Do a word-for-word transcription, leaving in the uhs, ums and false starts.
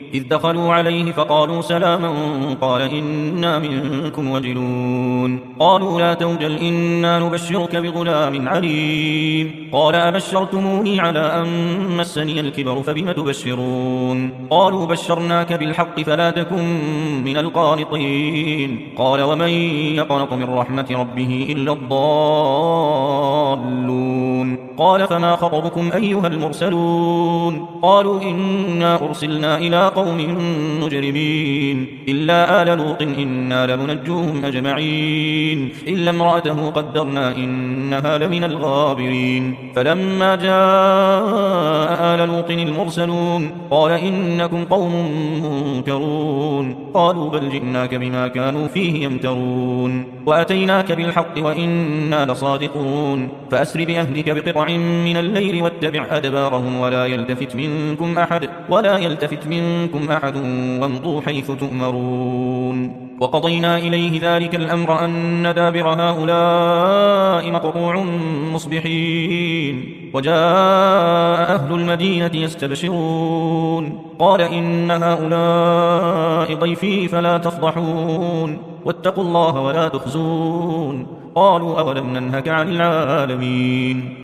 إذ دخلوا عليه فقالوا سلاما قال إنا منكم وجلون قالوا لا توجل إنا نبشرك بغلام عليم قال أبشرتموني على أن مسني الكبر فبم تبشرون قالوا بشرناك بالحق فلا تكن من القانطين قال ومن يقنط من رحمة ربه إلا الضالون قال فما خطبكم أيها المرسلون قالوا إنا أرسلنا إلى قوم مجرمين إلا آل لوط إنا لمنجوهم أجمعين إلا امرأته قدرنا إنها لمن الغابرين فلما جاء آل لوط المرسلون قال إنكم قوم منكرون قالوا بل جئناك بما كانوا فيه يمترون وأتيناك بالحق وإنا لصادقون فأسر بأهلك بقطع من الليل واتبع أدبارهم ولا يلتفت منكم أحد ولا يلتفت منكم أحد وامضوا حيث تؤمرون وقضينا إليه ذلك الأمر أن دابر هؤلاء مقطوع مصبحين وجاء أهل المدينة يستبشرون قال إن هؤلاء ضيفي فلا تفضحون واتقوا الله ولا تخزون قالوا أولم ننهك عن العالمين